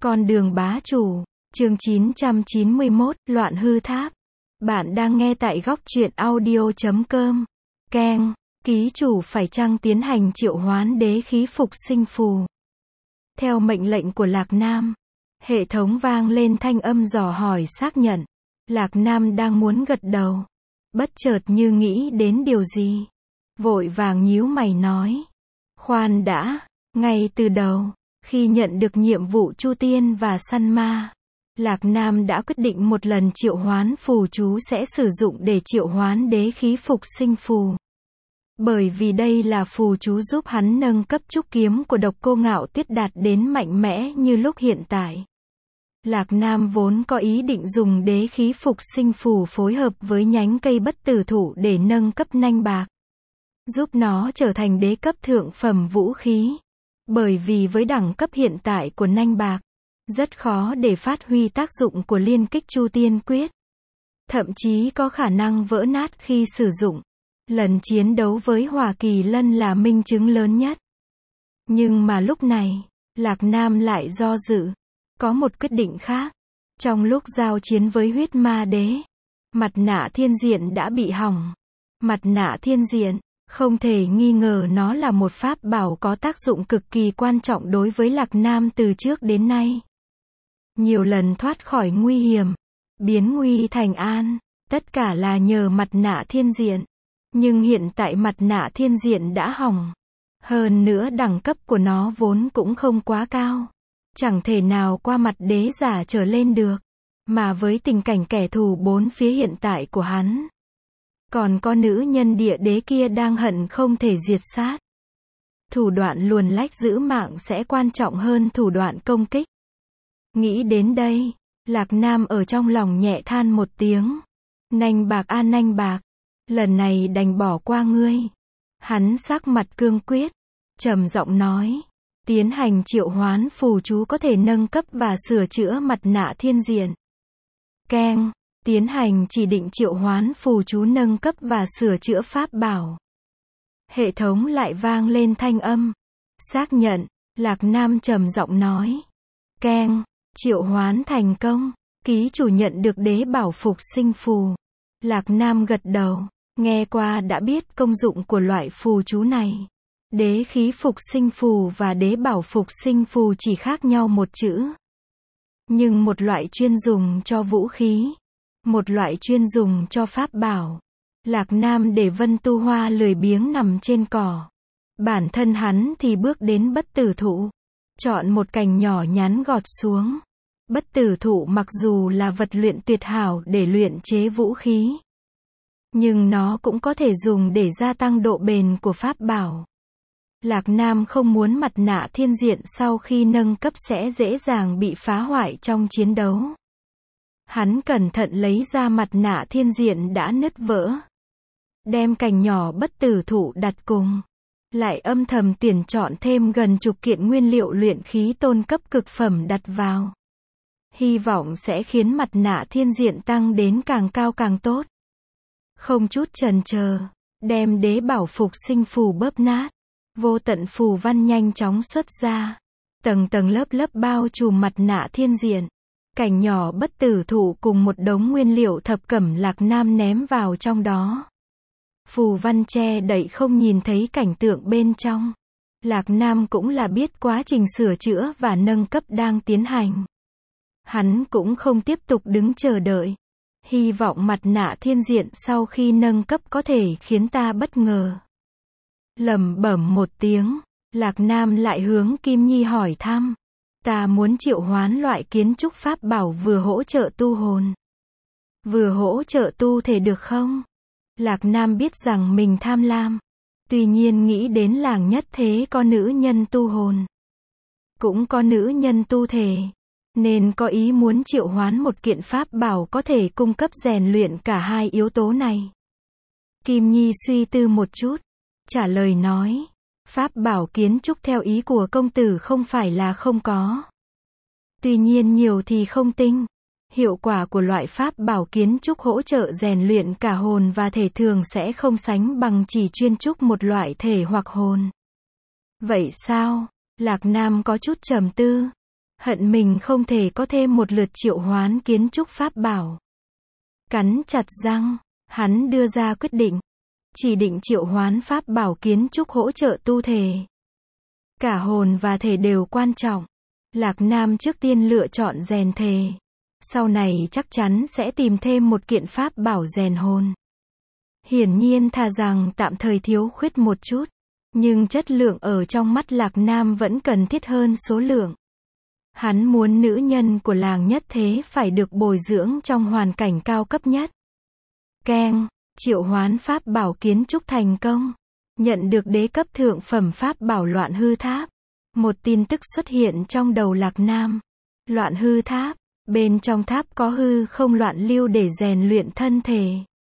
Con đường bá chủ, chương 991, Loạn hư tháp. Bạn đang nghe tại góc truyện audio.com. Keng, ký chủ phải chăng tiến hành triệu hoán đế khí phục sinh phù. Theo mệnh lệnh của Lạc Nam, hệ thống vang lên thanh âm dò hỏi xác nhận. Lạc Nam đang muốn gật đầu, bất chợt như nghĩ đến điều gì, vội vàng nhíu mày nói: khoan đã, ngay từ đầu, khi nhận được nhiệm vụ chu tiên và săn ma, Lạc Nam đã quyết định một lần triệu hoán phù chú sẽ sử dụng để triệu hoán đế khí phục sinh phù. Bởi vì đây là phù chú giúp hắn nâng cấp trúc kiếm của Độc Cô Ngạo Tuyết đạt đến mạnh mẽ như lúc hiện tại. Lạc Nam vốn có ý định dùng đế khí phục sinh phù phối hợp với nhánh cây bất tử thụ để nâng cấp nanh bạc, giúp nó trở thành đế cấp thượng phẩm vũ khí. Bởi vì với đẳng cấp hiện tại của nanh bạc, rất khó để phát huy tác dụng của liên kích chu tiên quyết. Thậm chí có khả năng vỡ nát khi sử dụng. Lần chiến đấu với Hỏa Kỳ Lân là minh chứng lớn nhất. Nhưng mà lúc này, Lạc Nam lại do dự. Có một quyết định khác. Trong lúc giao chiến với huyết ma đế, mặt nạ thiên diện đã bị hỏng. Mặt nạ thiên diện, không thể nghi ngờ nó là một pháp bảo có tác dụng cực kỳ quan trọng đối với Lạc Nam từ trước đến nay. Nhiều lần thoát khỏi nguy hiểm, biến nguy thành an, tất cả là nhờ mặt nạ thiên diện. Nhưng hiện tại mặt nạ thiên diện đã hỏng. Hơn nữa đẳng cấp của nó vốn cũng không quá cao. Chẳng thể nào qua mặt đế giả trở lên được. Mà với tình cảnh kẻ thù bốn phía hiện tại của hắn, còn có nữ nhân địa đế kia đang hận không thể diệt sát. Thủ đoạn luồn lách giữ mạng sẽ quan trọng hơn thủ đoạn công kích. Nghĩ đến đây, Lạc Nam ở trong lòng nhẹ than một tiếng. Nanh bạc a nanh bạc, lần này đành bỏ qua ngươi. Hắn sắc mặt cương quyết, trầm giọng nói: tiến hành triệu hoán phù chú có thể nâng cấp và sửa chữa mặt nạ thiên diện. Keng, tiến hành chỉ định triệu hoán phù chú nâng cấp và sửa chữa pháp bảo. Hệ thống lại vang lên thanh âm. Xác nhận, Lạc Nam trầm giọng nói. Keng, triệu hoán thành công, ký chủ nhận được đế bảo phục sinh phù. Lạc Nam gật đầu, nghe qua đã biết công dụng của loại phù chú này. Đế khí phục sinh phù và đế bảo phục sinh phù chỉ khác nhau một chữ. Nhưng một loại chuyên dùng cho vũ khí, một loại chuyên dùng cho pháp bảo. Lạc Nam để Vân Tu Hoa lười biếng nằm trên cỏ. Bản thân hắn thì bước đến bất tử thụ, chọn một cành nhỏ nhắn gọt xuống. Bất tử thụ mặc dù là vật luyện tuyệt hảo để luyện chế vũ khí, nhưng nó cũng có thể dùng để gia tăng độ bền của pháp bảo. Lạc Nam không muốn mặt nạ thiên diện sau khi nâng cấp sẽ dễ dàng bị phá hoại trong chiến đấu. Hắn cẩn thận lấy ra mặt nạ thiên diện đã nứt vỡ, đem cành nhỏ bất tử thụ đặt cùng, lại âm thầm tuyển chọn thêm gần chục kiện nguyên liệu luyện khí tôn cấp cực phẩm đặt vào. Hy vọng sẽ khiến mặt nạ thiên diện tăng đến càng cao càng tốt. Không chút chần chờ, đem đế bảo phục sinh phù bóp nát. Vô tận phù văn nhanh chóng xuất ra, tầng tầng lớp lớp bao trùm mặt nạ thiên diện. Cành nhỏ bất tử thụ cùng một đống nguyên liệu thập cẩm Lạc Nam ném vào trong đó. Phù văn che đậy không nhìn thấy cảnh tượng bên trong. Lạc Nam cũng là biết quá trình sửa chữa và nâng cấp đang tiến hành. Hắn cũng không tiếp tục đứng chờ đợi. Hy vọng mặt nạ thiên diện sau khi nâng cấp có thể khiến ta bất ngờ. Lẩm bẩm một tiếng, Lạc Nam lại hướng Kim Nhi hỏi thăm. Ta muốn triệu hoán loại kiến trúc pháp bảo vừa hỗ trợ tu hồn, vừa hỗ trợ tu thể được không? Lạc Nam biết rằng mình tham lam. Tuy nhiên nghĩ đến làng nhất thế có nữ nhân tu hồn, cũng có nữ nhân tu thể, nên có ý muốn triệu hoán một kiện pháp bảo có thể cung cấp rèn luyện cả hai yếu tố này. Kim Nhi suy tư một chút, trả lời nói, pháp bảo kiến trúc theo ý của công tử không phải là không có. Tuy nhiên nhiều thì không tinh. Hiệu quả của loại pháp bảo kiến trúc hỗ trợ rèn luyện cả hồn và thể thường sẽ không sánh bằng chỉ chuyên trúc một loại thể hoặc hồn. Vậy sao? Lạc Nam có chút trầm tư. Hận mình không thể có thêm một lượt triệu hoán kiến trúc pháp bảo. Cắn chặt răng, hắn đưa ra quyết định. Chỉ định triệu hoán pháp bảo kiến trúc hỗ trợ tu thể. Cả hồn và thể đều quan trọng. Lạc Nam trước tiên lựa chọn rèn thể. Sau này chắc chắn sẽ tìm thêm một kiện pháp bảo rèn hồn. Hiển nhiên thà rằng tạm thời thiếu khuyết một chút. Nhưng chất lượng ở trong mắt Lạc Nam vẫn cần thiết hơn số lượng. Hắn muốn nữ nhân của làng nhất thế phải được bồi dưỡng trong hoàn cảnh cao cấp nhất. Keng, triệu hoán pháp bảo kiến trúc thành công. Nhận được đế cấp thượng phẩm pháp bảo loạn hư tháp. Một tin tức xuất hiện trong đầu Lạc Nam. Loạn hư tháp, bên trong tháp có hư không loạn lưu để rèn luyện thân thể.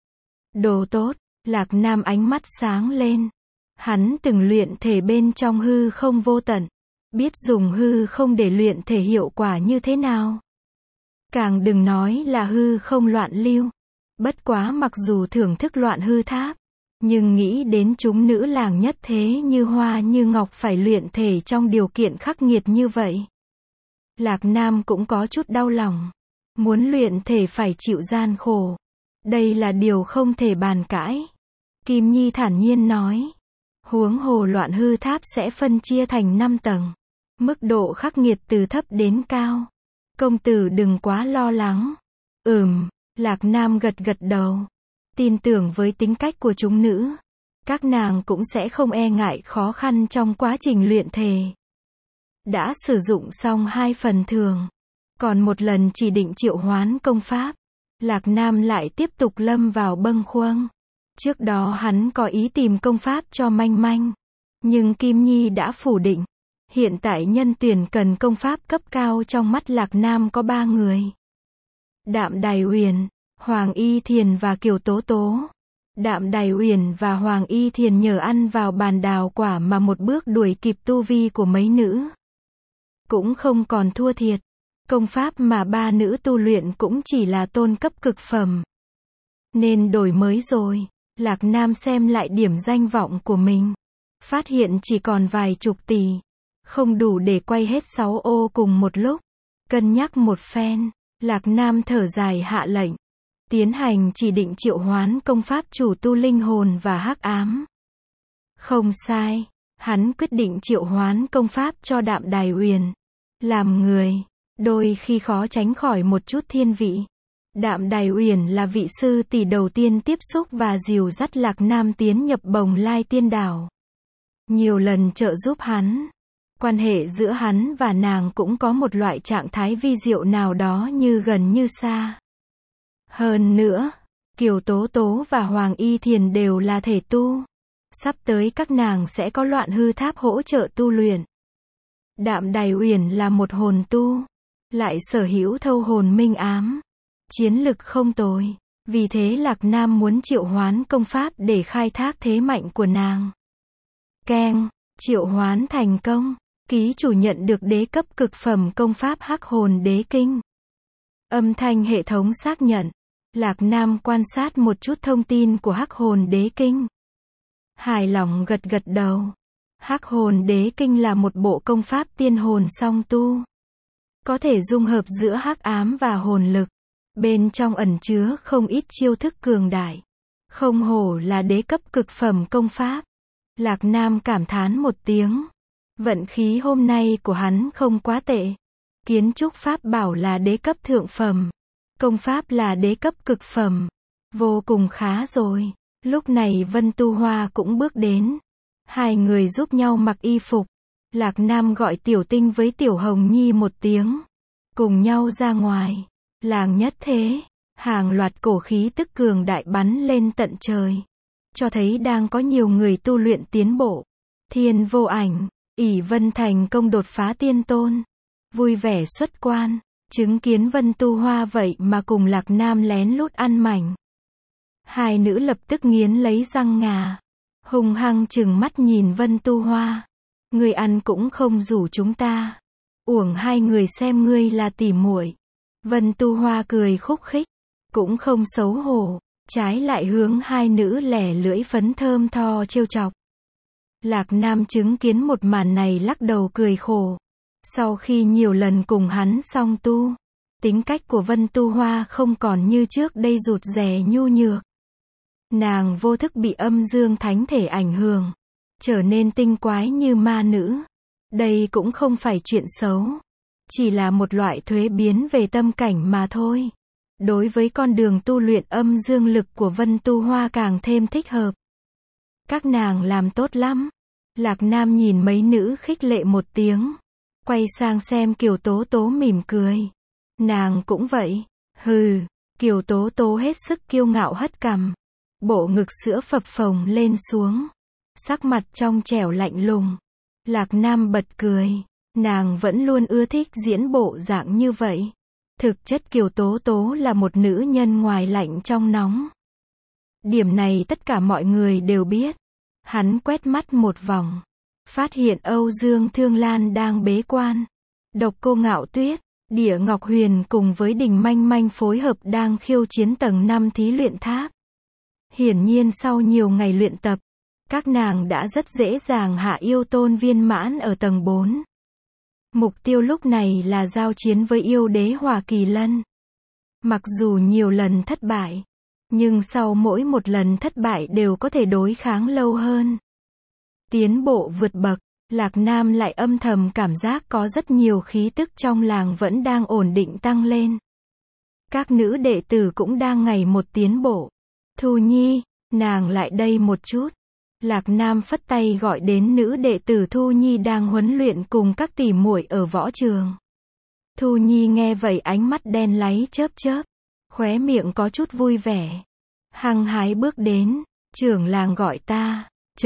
Đồ tốt, Lạc Nam ánh mắt sáng lên. Hắn từng luyện thể bên trong hư không vô tận. Biết dùng hư không để luyện thể hiệu quả như thế nào. Càng đừng nói là hư không loạn lưu. Bất quá mặc dù thưởng thức loạn hư tháp, nhưng nghĩ đến chúng nữ làng nhất thế như hoa như ngọc phải luyện thể trong điều kiện khắc nghiệt như vậy. Lạc Nam cũng có chút đau lòng. Muốn luyện thể phải chịu gian khổ. Đây là điều không thể bàn cãi. Kim Nhi thản nhiên nói. Huống hồ loạn hư tháp sẽ phân chia thành 5 tầng. Mức độ khắc nghiệt từ thấp đến cao. Công tử đừng quá lo lắng. Lạc Nam gật gật đầu. Tin tưởng với tính cách của chúng nữ. Các nàng cũng sẽ không e ngại khó khăn trong quá trình luyện thể. Đã sử dụng xong 2 phần thường. Còn một lần chỉ định triệu hoán công pháp. Lạc Nam lại tiếp tục lâm vào bâng khuâng. Trước đó hắn có ý tìm công pháp cho Manh Manh. Nhưng Kim Nhi đã phủ định. Hiện tại nhân tuyển cần công pháp cấp cao trong mắt Lạc Nam có 3 người. Đạm Đài Uyển, Hoàng Y Thiền và Kiều Tố Tố. Đạm Đài Uyển và Hoàng Y Thiền nhờ ăn vào bàn đào quả mà một bước đuổi kịp tu vi của mấy nữ. Cũng không còn thua thiệt. Công pháp mà 3 nữ tu luyện cũng chỉ là tôn cấp cực phẩm. Nên đổi mới rồi. Lạc Nam xem lại điểm danh vọng của mình. Phát hiện chỉ còn vài chục tỷ. Không đủ để quay hết 6 ô cùng một lúc. Cân nhắc một phen. Lạc Nam thở dài hạ lệnh. Tiến hành chỉ định triệu hoán công pháp chủ tu linh hồn và hắc ám. Không sai. Hắn quyết định triệu hoán công pháp cho Đạm Đài Uyển. Làm người, đôi khi khó tránh khỏi một chút thiên vị. Đạm Đài Uyển là vị sư tỷ đầu tiên tiếp xúc và dìu dắt Lạc Nam tiến nhập Bồng Lai Tiên Đảo. Nhiều lần trợ giúp hắn. Quan hệ giữa hắn và nàng cũng có một loại trạng thái vi diệu nào đó như gần như xa. Hơn nữa, Kiều Tố Tố và Hoàng Y Thiền đều là thể tu. Sắp tới các nàng sẽ có loạn hư tháp hỗ trợ tu luyện. Đạm Đài Uyển là một hồn tu. Lại sở hữu thâu hồn minh ám. Chiến lực không tồi. Vì thế Lạc Nam muốn triệu hoán công pháp để khai thác thế mạnh của nàng. Keng, triệu hoán thành công. Ký chủ nhận được đế cấp cực phẩm công pháp Hắc Hồn Đế Kinh. Âm thanh hệ thống xác nhận. Lạc Nam quan sát một chút thông tin của Hắc Hồn Đế Kinh. Hài lòng gật gật đầu. Hắc Hồn Đế Kinh là một bộ công pháp tiên hồn song tu. Có thể dung hợp giữa hắc ám và hồn lực. Bên trong ẩn chứa không ít chiêu thức cường đại. Không hổ là đế cấp cực phẩm công pháp. Lạc Nam cảm thán một tiếng. Vận khí hôm nay của hắn không quá tệ. Kiến trúc pháp bảo là đế cấp thượng phẩm. Công pháp là đế cấp cực phẩm. Vô cùng khá rồi. Lúc này Vân Tu Hoa cũng bước đến. Hai người giúp nhau mặc y phục. Lạc Nam gọi Tiểu Tinh với Tiểu Hồng Nhi một tiếng. Cùng nhau ra ngoài. Làng nhất thế. Hàng loạt cổ khí tức cường đại bắn lên tận trời. Cho thấy đang có nhiều người tu luyện tiến bộ. Thiên Vô Ảnh, ỷ Vân thành công đột phá tiên tôn. Vui vẻ xuất quan. Chứng kiến Vân Tu Hoa vậy mà cùng Lạc Nam lén lút ăn mảnh. Hai nữ lập tức nghiến lấy răng ngà. Hung hăng trừng mắt nhìn Vân Tu Hoa. Ngươi ăn cũng không rủ chúng ta. Uổng hai người xem ngươi là tỉ muội. Vân Tu Hoa cười khúc khích. Cũng không xấu hổ. Trái lại hướng hai nữ lẻ lưỡi phấn thơm tho trêu chọc. Lạc Nam chứng kiến một màn này lắc đầu cười khổ. Sau khi nhiều lần cùng hắn song tu, tính cách của Vân Tu Hoa không còn như trước đây rụt rè nhu nhược. Nàng vô thức bị âm dương thánh thể ảnh hưởng, trở nên tinh quái như ma nữ. Đây cũng không phải chuyện xấu, chỉ là một loại thuế biến về tâm cảnh mà thôi. Đối với con đường tu luyện âm dương lực của Vân Tu Hoa càng thêm thích hợp. Các nàng làm tốt lắm. Lạc Nam nhìn mấy nữ khích lệ một tiếng, quay sang xem Kiều Tố Tố mỉm cười. Nàng cũng vậy. Hừ. Kiều Tố Tố hết sức kiêu ngạo hất cằm, bộ ngực sữa phập phồng lên xuống, sắc mặt trong trẻo lạnh lùng. Lạc Nam bật cười, nàng vẫn luôn ưa thích diễn bộ dạng như vậy. Thực chất Kiều Tố Tố là một nữ nhân ngoài lạnh trong nóng. Điểm này tất cả mọi người đều biết. Hắn quét mắt một vòng, phát hiện Âu Dương Thương Lan đang bế quan. Độc Cô Ngạo Tuyết, Địa Ngọc Huyền cùng với Đình Manh Manh phối hợp đang khiêu chiến tầng 5 thí luyện tháp. Hiển nhiên sau nhiều ngày luyện tập, các nàng đã rất dễ dàng hạ yêu tôn viên mãn ở tầng 4. Mục tiêu lúc này là giao chiến với yêu đế Hỏa Kỳ Lân. Mặc dù nhiều lần thất bại, nhưng sau mỗi một lần thất bại đều có thể đối kháng lâu hơn. Tiến bộ vượt bậc, Lạc Nam lại âm thầm cảm giác có rất nhiều khí tức trong làng vẫn đang ổn định tăng lên. Các nữ đệ tử cũng đang ngày một tiến bộ. Thu Nhi, nàng lại đây một chút. Lạc Nam phất tay gọi đến nữ đệ tử Thu Nhi đang huấn luyện cùng các tỷ muội ở võ trường. Thu Nhi nghe vậy ánh mắt đen láy chớp chớp, khóe miệng có chút vui vẻ. Hăng hái bước đến, trưởng làng gọi ta.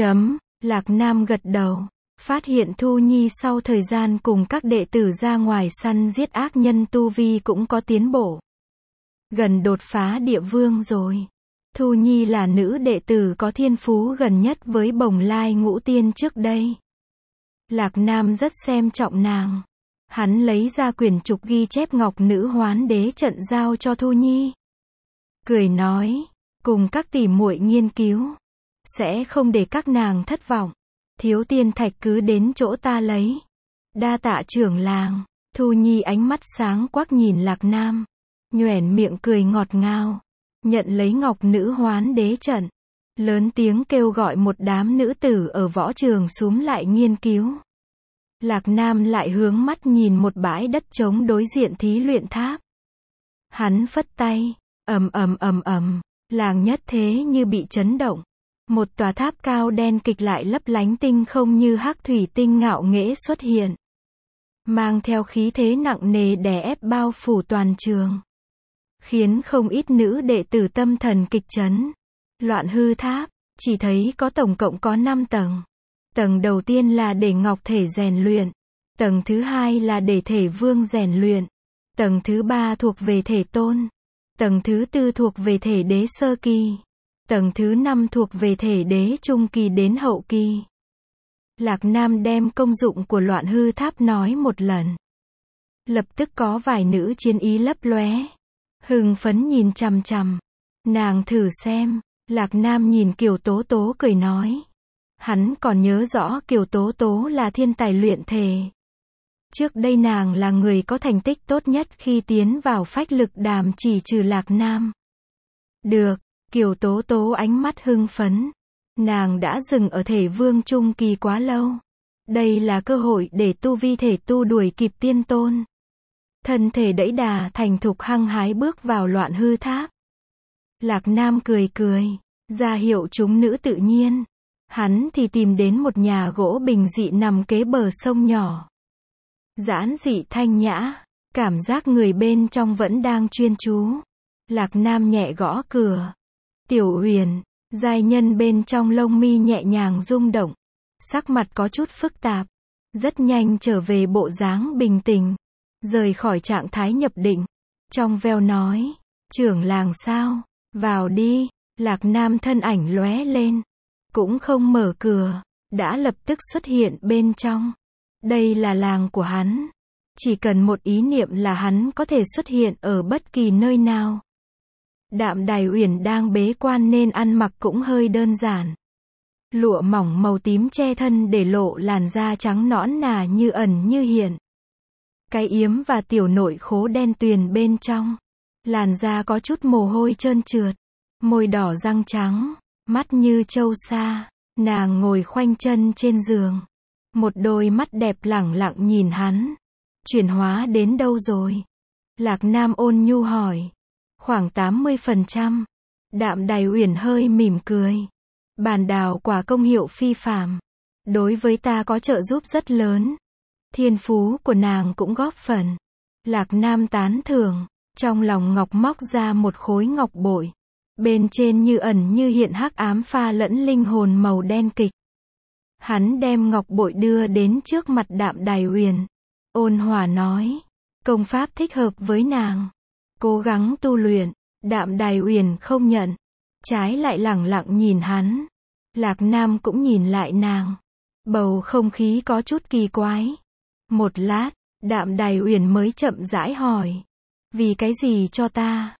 Lạc Nam gật đầu, phát hiện Thu Nhi sau thời gian cùng các đệ tử ra ngoài săn giết ác nhân tu vi cũng có tiến bộ. Gần đột phá địa vương rồi. Thu Nhi là nữ đệ tử có thiên phú gần nhất với Bồng Lai Ngũ Tiên trước đây. Lạc Nam rất xem trọng nàng. Hắn lấy ra quyển trục ghi chép Ngọc Nữ Hoán Đế trận giao cho Thu Nhi. Cười nói, cùng các tỷ muội nghiên cứu, sẽ không để các nàng thất vọng. Thiếu tiên thạch cứ đến chỗ ta lấy. Đa tạ trưởng làng. Thu Nhi ánh mắt sáng quắc nhìn Lạc Nam, nhoẻn miệng cười ngọt ngào, nhận lấy Ngọc Nữ Hoán Đế trận, lớn tiếng kêu gọi một đám nữ tử ở võ trường xúm lại nghiên cứu. Lạc Nam lại hướng mắt nhìn một bãi đất trống đối diện thí luyện tháp. Hắn phất tay, làng nhất thế như bị chấn động. Một tòa tháp cao đen kịch lại lấp lánh tinh không như hắc thủy tinh ngạo nghễ xuất hiện, mang theo khí thế nặng nề đè ép bao phủ toàn trường, khiến không ít nữ đệ tử tâm thần kịch chấn. Loạn hư tháp, chỉ thấy có tổng cộng có 5 tầng. Tầng đầu tiên là để ngọc thể rèn luyện, tầng thứ hai là để thể vương rèn luyện, tầng thứ ba thuộc về thể tôn, tầng thứ tư thuộc về thể đế sơ kỳ, tầng thứ 5 thuộc về thể đế trung kỳ đến hậu kỳ. Lạc Nam đem công dụng của loạn hư tháp nói một lần. Lập tức có vài nữ chiến ý lấp lóe, hưng phấn nhìn chằm chằm. Nàng thử xem. Lạc Nam nhìn Kiều Tố Tố cười nói. Hắn còn nhớ rõ Kiều Tố Tố là thiên tài luyện thể. Trước đây nàng là người có thành tích tốt nhất khi tiến vào phách lực đàm chỉ trừ Lạc Nam. Được. Kiều Tố Tố ánh mắt hưng phấn. Nàng đã dừng ở thể vương trung kỳ quá lâu. Đây là cơ hội để tu vi thể tu đuổi kịp tiên tôn. Thân thể đẫy đà thành thục hăng hái bước vào loạn hư tháp. Lạc Nam cười cười, ra hiệu chúng nữ tự nhiên. Hắn thì tìm đến một nhà gỗ bình dị nằm kế bờ sông nhỏ. Giản dị thanh nhã, cảm giác người bên trong vẫn đang chuyên chú. Lạc Nam nhẹ gõ cửa. Tiểu Huyền, giai nhân bên trong lông mi nhẹ nhàng rung động, sắc mặt có chút phức tạp, rất nhanh trở về bộ dáng bình tĩnh, rời khỏi trạng thái nhập định. Trong veo nói, trưởng làng sao, vào đi. Lạc Nam thân ảnh lóe lên, cũng không mở cửa, đã lập tức xuất hiện bên trong. Đây là làng của hắn, chỉ cần một ý niệm là hắn có thể xuất hiện ở bất kỳ nơi nào. Đạm Đài Uyển đang bế quan nên ăn mặc cũng hơi đơn giản. Lụa mỏng màu tím che thân để lộ làn da trắng nõn nà như ẩn như hiện. cái yếm và tiểu nội khố đen tuyền bên trong. Làn da có chút mồ hôi trơn trượt, môi đỏ răng trắng, mắt như trâu sa. Nàng ngồi khoanh chân trên giường. Một đôi mắt đẹp lẳng lặng nhìn hắn. Chuyển hóa đến đâu rồi? Lạc Nam ôn nhu hỏi. Khoảng 80%. Đạm Đài Uyển hơi mỉm cười. Bàn đào quả công hiệu phi phàm. Đối với ta có trợ giúp rất lớn. Thiên phú của nàng cũng góp phần. Lạc Nam tán thưởng. Trong lòng ngọc móc ra một khối ngọc bội. Bên trên như ẩn như hiện hắc ám pha lẫn linh hồn màu đen kịch. Hắn đem ngọc bội đưa đến trước mặt Đạm Đài Uyển. Ôn hòa nói. Công pháp thích hợp với nàng. Cố gắng tu luyện. Đạm Đài Uyển không nhận. Trái lại lẳng lặng nhìn hắn. Lạc Nam cũng nhìn lại nàng. Bầu không khí có chút kỳ quái. Một lát, Đạm Đài Uyển mới chậm rãi hỏi. Vì cái gì cho ta?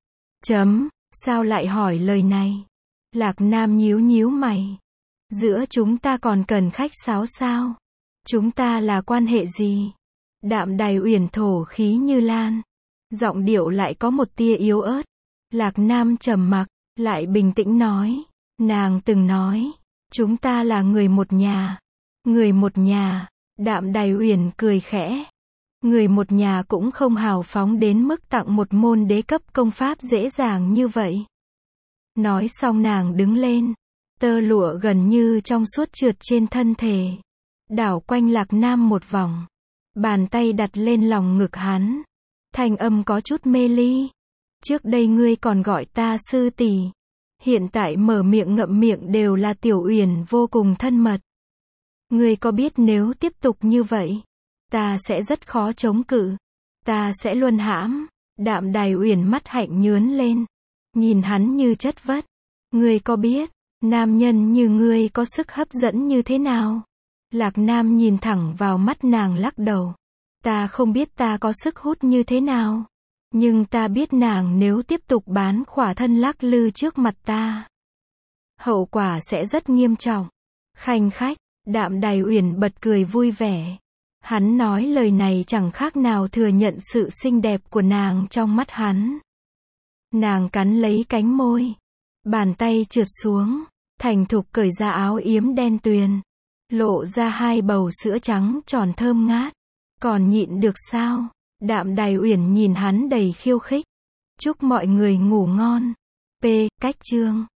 Sao lại hỏi lời này? Lạc Nam nhíu nhíu mày. Giữa chúng ta còn cần khách sáo sao? Chúng ta là quan hệ gì? Đạm Đài Uyển thổ khí như lan. Giọng điệu lại có một tia yếu ớt. Lạc Nam trầm mặc, lại bình tĩnh nói. Nàng từng nói, chúng ta là người một nhà. Người một nhà. Đạm Đài Uyển cười khẽ. Người một nhà cũng không hào phóng đến mức tặng một môn đế cấp công pháp dễ dàng như vậy. Nói xong nàng đứng lên. Tơ lụa gần như trong suốt trượt trên thân thể. Đảo quanh Lạc Nam một vòng. Bàn tay đặt lên lòng ngực hắn. Thanh âm có chút mê ly. Trước đây ngươi còn gọi ta sư tỷ. Hiện tại mở miệng ngậm miệng đều là Tiểu Uyển vô cùng thân mật. Ngươi có biết nếu tiếp tục như vậy, ta sẽ rất khó chống cự. Ta sẽ luân hãm. Đạm Đài Uyển mắt hạnh nhướn lên. Nhìn hắn như chất vất. Ngươi có biết, nam nhân như ngươi có sức hấp dẫn như thế nào? Lạc Nam nhìn thẳng vào mắt nàng lắc đầu. Ta không biết ta có sức hút như thế nào. Nhưng ta biết nàng nếu tiếp tục bán khỏa thân lắc lư trước mặt ta, hậu quả sẽ rất nghiêm trọng. Khanh khách, Đạm Đài Uyển bật cười vui vẻ. Hắn nói lời này chẳng khác nào thừa nhận sự xinh đẹp của nàng trong mắt hắn. Nàng cắn lấy cánh môi. Bàn tay trượt xuống. Thành thục cởi ra áo yếm đen tuyền. Lộ ra hai bầu sữa trắng tròn thơm ngát. Còn nhịn được sao? Đạm Đài Uyển nhìn hắn đầy khiêu khích. Chúc mọi người ngủ ngon. P. Cách chương